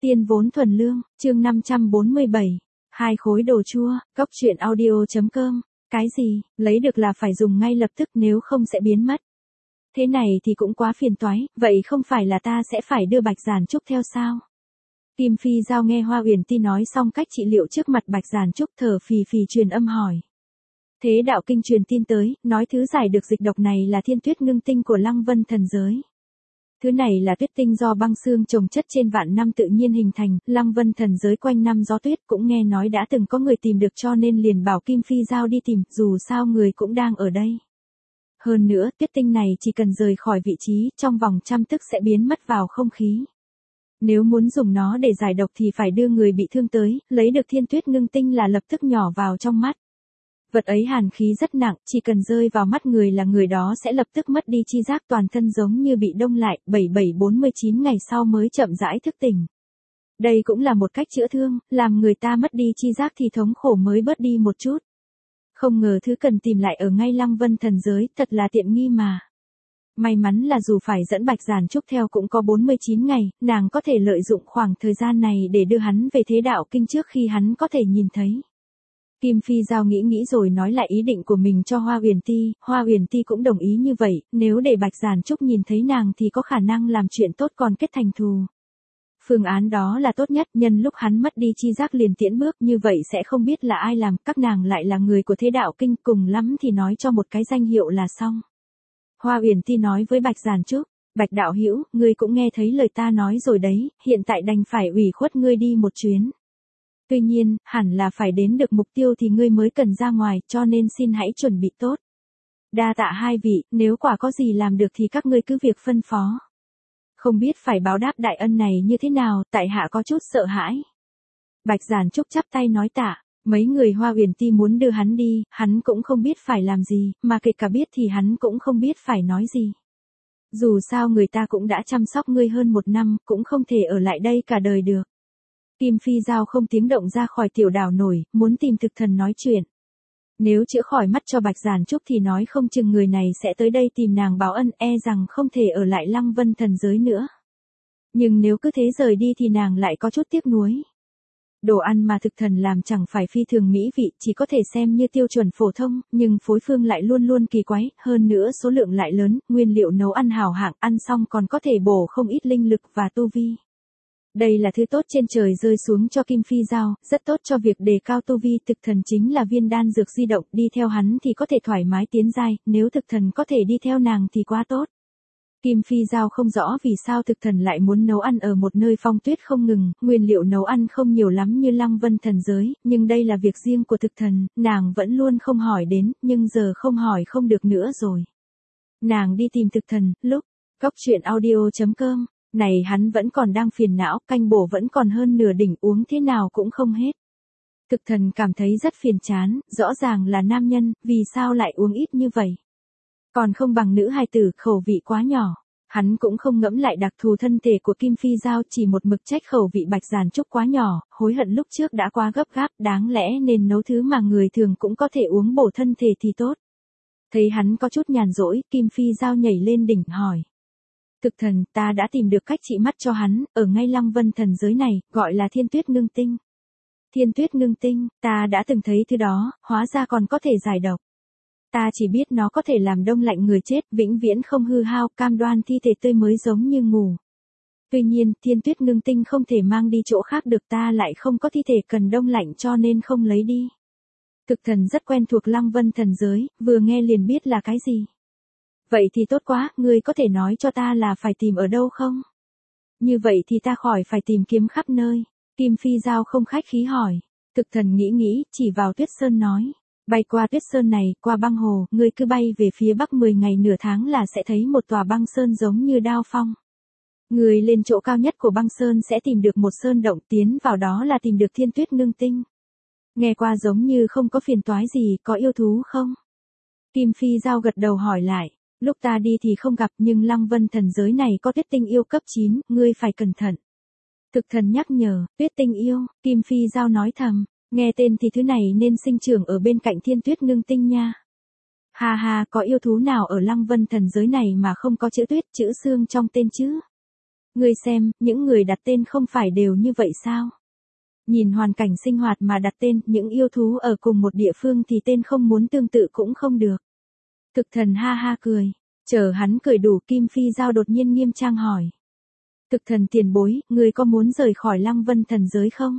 Tiên vốn thuần lương, chương 547. Hai khối đồ chua, cốc truyện audio.com. Cái gì, lấy được là phải dùng ngay lập tức nếu không sẽ biến mất. Thế này thì cũng quá phiền toái, vậy không phải là ta sẽ phải đưa Bạch Giản Trúc theo sao? Kim Phi Giao nghe Hoa Uyển Ti nói xong cách trị liệu trước mặt Bạch Giản Trúc thở phì phì truyền âm hỏi. Thế đạo kinh truyền tin tới, nói thứ giải được dịch độc này là thiên tuyết ngưng tinh của Lăng Vân thần giới. Thứ này là tuyết tinh do băng xương trồng chất trên vạn năm tự nhiên hình thành, Lăng Vân thần giới quanh năm gió tuyết cũng nghe nói đã từng có người tìm được cho nên liền bảo Kim Phi Giao đi tìm, dù sao người cũng đang ở đây. Hơn nữa, tuyết tinh này chỉ cần rời khỏi vị trí, trong vòng 100 tức sẽ biến mất vào không khí. Nếu muốn dùng nó để giải độc thì phải đưa người bị thương tới, lấy được thiên tuyết ngưng tinh là lập tức nhỏ vào trong mắt. Vật ấy hàn khí rất nặng, chỉ cần rơi vào mắt người là người đó sẽ lập tức mất đi chi giác, toàn thân giống như bị đông lại, 47-49 ngày sau mới chậm rãi thức tỉnh. Đây cũng là một cách chữa thương, làm người ta mất đi chi giác thì thống khổ mới bớt đi một chút. Không ngờ thứ cần tìm lại ở ngay Lăng Vân thần giới, thật là tiện nghi mà. May mắn là dù phải dẫn Bạch Giản Trúc theo cũng có 49 ngày, nàng có thể lợi dụng khoảng thời gian này để đưa hắn về thế đạo kinh trước khi hắn có thể nhìn thấy. Kim Phi Giao nghĩ rồi nói lại ý định của mình cho Hoa Uyển Ti, Hoa Uyển Ti cũng đồng ý như vậy, nếu để Bạch Giản Trúc nhìn thấy nàng thì có khả năng làm chuyện tốt còn kết thành thù. Phương án đó là tốt nhất, nhân lúc hắn mất đi chi giác liền tiễn bước, như vậy sẽ không biết là ai làm, các nàng lại là người của thế đạo kinh, cùng lắm thì nói cho một cái danh hiệu là xong. Hoa Uyển Ti nói với Bạch Giản Trúc, Bạch đạo hữu, ngươi cũng nghe thấy lời ta nói rồi đấy, hiện tại đành phải ủy khuất ngươi đi một chuyến. Tuy nhiên, hẳn là phải đến được mục tiêu thì ngươi mới cần ra ngoài, cho nên xin hãy chuẩn bị tốt. Đa tạ hai vị, nếu quả có gì làm được thì các ngươi cứ việc phân phó. Không biết phải báo đáp đại ân này như thế nào, tại hạ có chút sợ hãi. Bạch Giản Trúc chắp tay nói tạ, mấy người Hoa Uyển Ti muốn đưa hắn đi, hắn cũng không biết phải làm gì, mà kể cả biết thì hắn cũng không biết phải nói gì. Dù sao người ta cũng đã chăm sóc ngươi hơn 1 năm, cũng không thể ở lại đây cả đời được. Kim Phi Giao không tiếng động ra khỏi tiểu đảo nổi, muốn tìm thực thần nói chuyện. Nếu chữa khỏi mắt cho Bạch Giản Trúc thì nói không chừng người này sẽ tới đây tìm nàng báo ân, e rằng không thể ở lại Lăng Vân thần giới nữa. Nhưng nếu cứ thế rời đi thì nàng lại có chút tiếc nuối. Đồ ăn mà thực thần làm chẳng phải phi thường mỹ vị, chỉ có thể xem như tiêu chuẩn phổ thông, nhưng phối phương lại luôn luôn kỳ quái, hơn nữa số lượng lại lớn, nguyên liệu nấu ăn hào hạng, ăn xong còn có thể bổ không ít linh lực và tu vi. Đây là thứ tốt trên trời rơi xuống cho Kim Phi Giao, rất tốt cho việc đề cao tu vi, thực thần chính là viên đan dược di động, đi theo hắn thì có thể thoải mái tiến giai, nếu thực thần có thể đi theo nàng thì quá tốt. Kim Phi Giao không rõ vì sao thực thần lại muốn nấu ăn ở một nơi phong tuyết không ngừng, nguyên liệu nấu ăn không nhiều lắm như Lăng Vân thần giới, nhưng đây là việc riêng của thực thần, nàng vẫn luôn không hỏi đến, nhưng giờ không hỏi không được nữa rồi. Nàng đi tìm thực thần, lúc, cốc truyện audio.com. Này hắn vẫn còn đang phiền não, canh bổ vẫn còn hơn nửa đỉnh, uống thế nào cũng không hết. Thực thần cảm thấy rất phiền chán, rõ ràng là nam nhân, vì sao lại uống ít như vậy? Còn không bằng nữ hài tử, khẩu vị quá nhỏ. Hắn cũng không ngẫm lại đặc thù thân thể của Kim Phi Giao, chỉ một mực trách khẩu vị Bạch Giản Trúc quá nhỏ, hối hận lúc trước đã quá gấp gáp, đáng lẽ nên nấu thứ mà người thường cũng có thể uống bổ thân thể thì tốt. Thấy hắn có chút nhàn rỗi, Kim Phi Giao nhảy lên đỉnh hỏi. Thực thần, ta đã tìm được cách trị mắt cho hắn, ở ngay Lăng Vân thần giới này, gọi là thiên tuyết ngưng tinh. Thiên tuyết ngưng tinh, ta đã từng thấy thứ đó, hóa ra còn có thể giải độc. Ta chỉ biết nó có thể làm đông lạnh người chết, vĩnh viễn không hư hao, cam đoan thi thể tươi mới giống như ngủ. Tuy nhiên, thiên tuyết ngưng tinh không thể mang đi chỗ khác được, ta lại không có thi thể cần đông lạnh cho nên không lấy đi. Thực thần rất quen thuộc Lăng Vân thần giới, vừa nghe liền biết là cái gì. Vậy thì tốt quá, ngươi có thể nói cho ta là phải tìm ở đâu không? Như vậy thì ta khỏi phải tìm kiếm khắp nơi. Kim Phi Giao không khách khí hỏi. Thực thần nghĩ, chỉ vào Tuyết Sơn nói. Bay qua Tuyết Sơn này, qua băng hồ, ngươi cứ bay về phía bắc 10 ngày nửa tháng là sẽ thấy một tòa băng sơn giống như đao phong. Ngươi lên chỗ cao nhất của băng sơn sẽ tìm được một sơn động, tiến vào đó là tìm được thiên tuyết ngưng tinh. Nghe qua giống như không có phiền toái gì, có yêu thú không? Kim Phi Giao gật đầu hỏi lại. Lúc ta đi thì không gặp, nhưng Lăng Vân thần giới này có tuyết tinh yêu cấp 9, ngươi phải cẩn thận. Thực thần nhắc nhở, tuyết tinh yêu, Kim Phi Giao nói thầm, nghe tên thì thứ này nên sinh trưởng ở bên cạnh thiên tuyết ngưng tinh nha. Ha ha, có yêu thú nào ở Lăng Vân thần giới này mà không có chữ tuyết, chữ xương trong tên chứ? Ngươi xem, những người đặt tên không phải đều như vậy sao? Nhìn hoàn cảnh sinh hoạt mà đặt tên, những yêu thú ở cùng một địa phương thì tên không muốn tương tự cũng không được. Thực thần ha ha cười. Chờ hắn cười đủ, Kim Phi Giao đột nhiên nghiêm trang hỏi. Thực thần tiền bối, ngươi có muốn rời khỏi Lăng Vân thần giới không?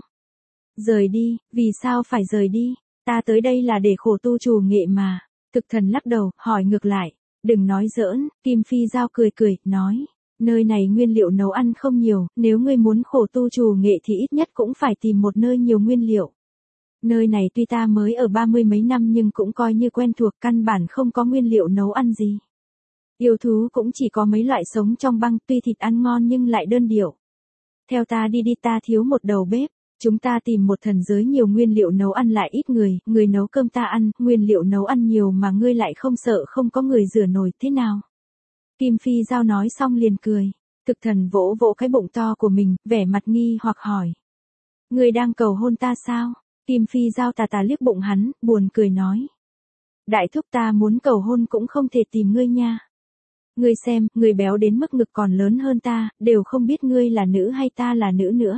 Rời đi, vì sao phải rời đi? Ta tới đây là để khổ tu trù nghệ mà. Thực thần lắc đầu, hỏi ngược lại. Đừng nói giỡn, Kim Phi Giao cười cười, nói. Nơi này nguyên liệu nấu ăn không nhiều, nếu ngươi muốn khổ tu trù nghệ thì ít nhất cũng phải tìm một nơi nhiều nguyên liệu. Nơi này tuy ta mới ở 30 mấy năm nhưng cũng coi như quen thuộc, căn bản không có nguyên liệu nấu ăn gì. Yêu thú cũng chỉ có mấy loại sống trong băng, tuy thịt ăn ngon nhưng lại đơn điệu. Theo ta đi đi, ta thiếu một đầu bếp. Chúng ta tìm một thần giới nhiều nguyên liệu nấu ăn lại ít người, người nấu cơm ta ăn, nguyên liệu nấu ăn nhiều mà ngươi lại không sợ không có người rửa nồi, thế nào? Kim Phi Giao nói xong liền cười. Thực thần vỗ vỗ cái bụng to của mình, vẻ mặt nghi hoặc hỏi. Ngươi đang cầu hôn ta sao? Kim Phi Giao tà tà liếc bụng hắn, buồn cười nói. Đại thúc, ta muốn cầu hôn cũng không thể tìm ngươi nha. Ngươi xem, ngươi béo đến mức ngực còn lớn hơn ta, đều không biết ngươi là nữ hay ta là nữ nữa.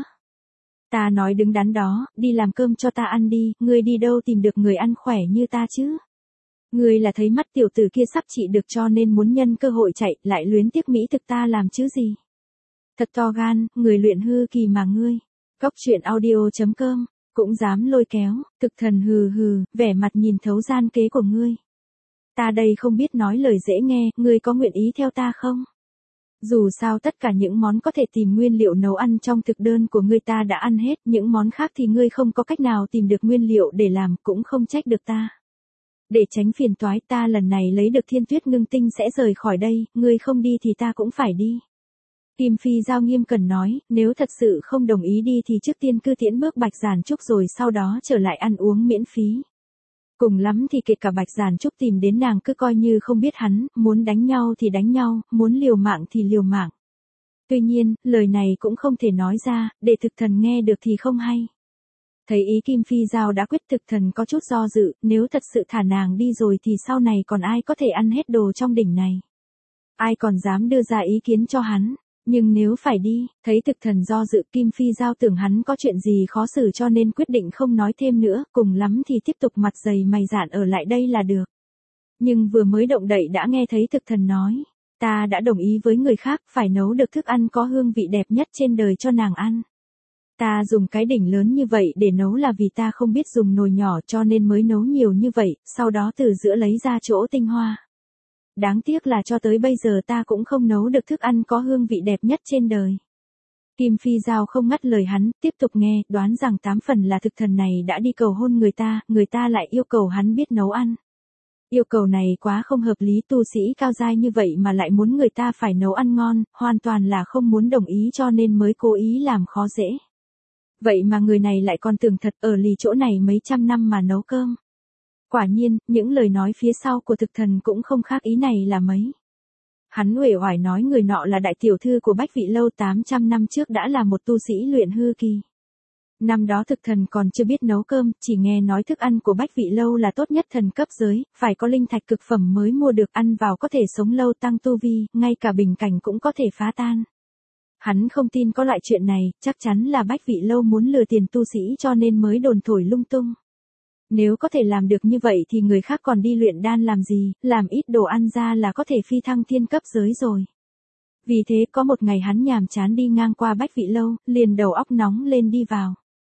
Ta nói đứng đắn đó, đi làm cơm cho ta ăn đi, ngươi đi đâu tìm được người ăn khỏe như ta chứ? Ngươi là thấy mắt tiểu tử kia sắp trị được cho nên muốn nhân cơ hội chạy, lại luyến tiếc mỹ thực ta làm chứ gì? Thật to gan, người luyện hư kỳ mà ngươi. Cóc truyện audio.com, cũng dám lôi kéo, thực thần hừ hừ, vẻ mặt nhìn thấu gian kế của ngươi. Ta đây không biết nói lời dễ nghe, ngươi có nguyện ý theo ta không? Dù sao tất cả những món có thể tìm nguyên liệu nấu ăn trong thực đơn của ngươi ta đã ăn hết, những món khác thì ngươi không có cách nào tìm được nguyên liệu để làm, cũng không trách được ta. Để tránh phiền toái, ta lần này lấy được Thiên Tuyết Ngưng Tinh sẽ rời khỏi đây, ngươi không đi thì ta cũng phải đi. Kim Phi Giao nghiêm cẩn nói, nếu thật sự không đồng ý đi thì trước tiên cứ tiễn bước Bạch Giản Trúc rồi sau đó trở lại ăn uống miễn phí. Cùng lắm thì kể cả Bạch Giản Trúc tìm đến nàng cứ coi như không biết hắn, muốn đánh nhau thì đánh nhau, muốn liều mạng thì liều mạng. Tuy nhiên, lời này cũng không thể nói ra, để thực thần nghe được thì không hay. Thấy ý Kim Phi Giao đã quyết, thực thần có chút do dự, nếu thật sự thả nàng đi rồi thì sau này còn ai có thể ăn hết đồ trong đỉnh này. Ai còn dám đưa ra ý kiến cho hắn. Nhưng nếu phải đi, thấy thực thần do dự, Kim Phi Giao tưởng hắn có chuyện gì khó xử cho nên quyết định không nói thêm nữa, cùng lắm thì tiếp tục mặt dày mày dạn ở lại đây là được. Nhưng vừa mới động đậy đã nghe thấy thực thần nói, ta đã đồng ý với người khác phải nấu được thức ăn có hương vị đẹp nhất trên đời cho nàng ăn. Ta dùng cái đỉnh lớn như vậy để nấu là vì ta không biết dùng nồi nhỏ cho nên mới nấu nhiều như vậy, sau đó từ giữa lấy ra chỗ tinh hoa. Đáng tiếc là cho tới bây giờ ta cũng không nấu được thức ăn có hương vị đẹp nhất trên đời. Kim Phi Giao không ngắt lời hắn, tiếp tục nghe, đoán rằng 8 phần là thực thần này đã đi cầu hôn người ta lại yêu cầu hắn biết nấu ăn. Yêu cầu này quá không hợp lý, tu sĩ cao giai như vậy mà lại muốn người ta phải nấu ăn ngon, hoàn toàn là không muốn đồng ý cho nên mới cố ý làm khó dễ. Vậy mà người này lại còn tưởng thật ở lì chỗ này mấy trăm năm mà nấu cơm. Quả nhiên, những lời nói phía sau của thực thần cũng không khác ý này là mấy. Hắn uể oải nói người nọ là đại tiểu thư của Bách Vị Lâu 800 năm trước đã là một tu sĩ luyện hư kỳ. Năm đó thực thần còn chưa biết nấu cơm, chỉ nghe nói thức ăn của Bách Vị Lâu là tốt nhất thần cấp giới, phải có linh thạch cực phẩm mới mua được, ăn vào có thể sống lâu tăng tu vi, ngay cả bình cảnh cũng có thể phá tan. Hắn không tin có loại chuyện này, chắc chắn là Bách Vị Lâu muốn lừa tiền tu sĩ cho nên mới đồn thổi lung tung. Nếu có thể làm được như vậy thì người khác còn đi luyện đan làm gì, làm ít đồ ăn ra là có thể phi thăng thiên cấp giới rồi. Vì thế có một ngày hắn nhàm chán đi ngang qua Bách Vị Lâu, liền đầu óc nóng lên đi vào.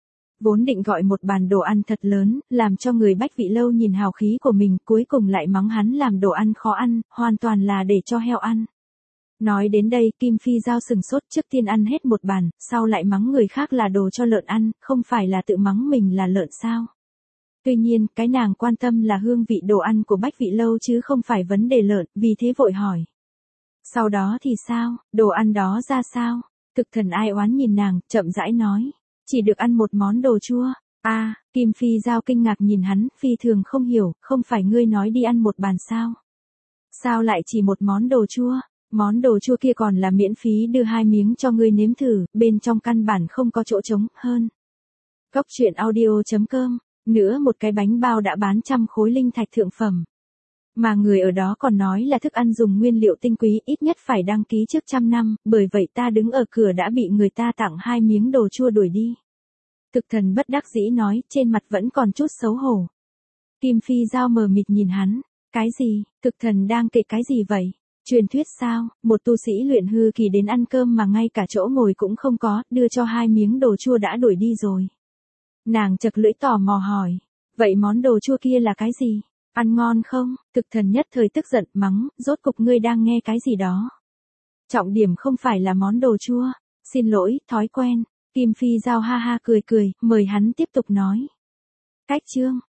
Vốn định gọi một bàn đồ ăn thật lớn, làm cho người Bách Vị Lâu nhìn hào khí của mình, cuối cùng lại mắng hắn làm đồ ăn khó ăn, hoàn toàn là để cho heo ăn. Nói đến đây, Kim Phi Giao sừng sốt, trước tiên ăn hết một bàn, sau lại mắng người khác là đồ cho lợn ăn, không phải là tự mắng mình là lợn sao? Tuy nhiên, cái nàng quan tâm là hương vị đồ ăn của Bách Vị Lâu chứ không phải vấn đề lợn, vì thế vội hỏi. Sau đó thì sao, đồ ăn đó ra sao? Thực thần ai oán nhìn nàng, chậm rãi nói. Chỉ được ăn một món đồ chua. Kim Phi Giao kinh ngạc nhìn hắn, phi thường không hiểu, không phải ngươi nói đi ăn một bàn sao? Sao lại chỉ một món đồ chua? Món đồ chua kia còn là miễn phí đưa 2 miếng cho ngươi nếm thử, bên trong căn bản không có chỗ trống, hơn. Cóc truyện audio.com, nữa một cái bánh bao đã bán 100 khối linh thạch thượng phẩm. Mà người ở đó còn nói là thức ăn dùng nguyên liệu tinh quý ít nhất phải đăng ký trước 100 năm, bởi vậy ta đứng ở cửa đã bị người ta tặng 2 miếng đồ chua đuổi đi. Thực thần bất đắc dĩ nói, trên mặt vẫn còn chút xấu hổ. Kim Phi Giao mờ mịt nhìn hắn, cái gì, thực thần đang kể cái gì vậy? Truyền thuyết sao, một tu sĩ luyện hư kỳ đến ăn cơm mà ngay cả chỗ ngồi cũng không có, đưa cho 2 miếng đồ chua đã đuổi đi rồi. Nàng chật lưỡi tò mò hỏi, vậy món đồ chua kia là cái gì? Ăn ngon không? Thực thần nhất thời tức giận mắng, rốt cục ngươi đang nghe cái gì đó. Trọng điểm không phải là món đồ chua. Xin lỗi, thói quen. Kim Phi Giao ha ha cười cười, mời hắn tiếp tục nói. Cách chương.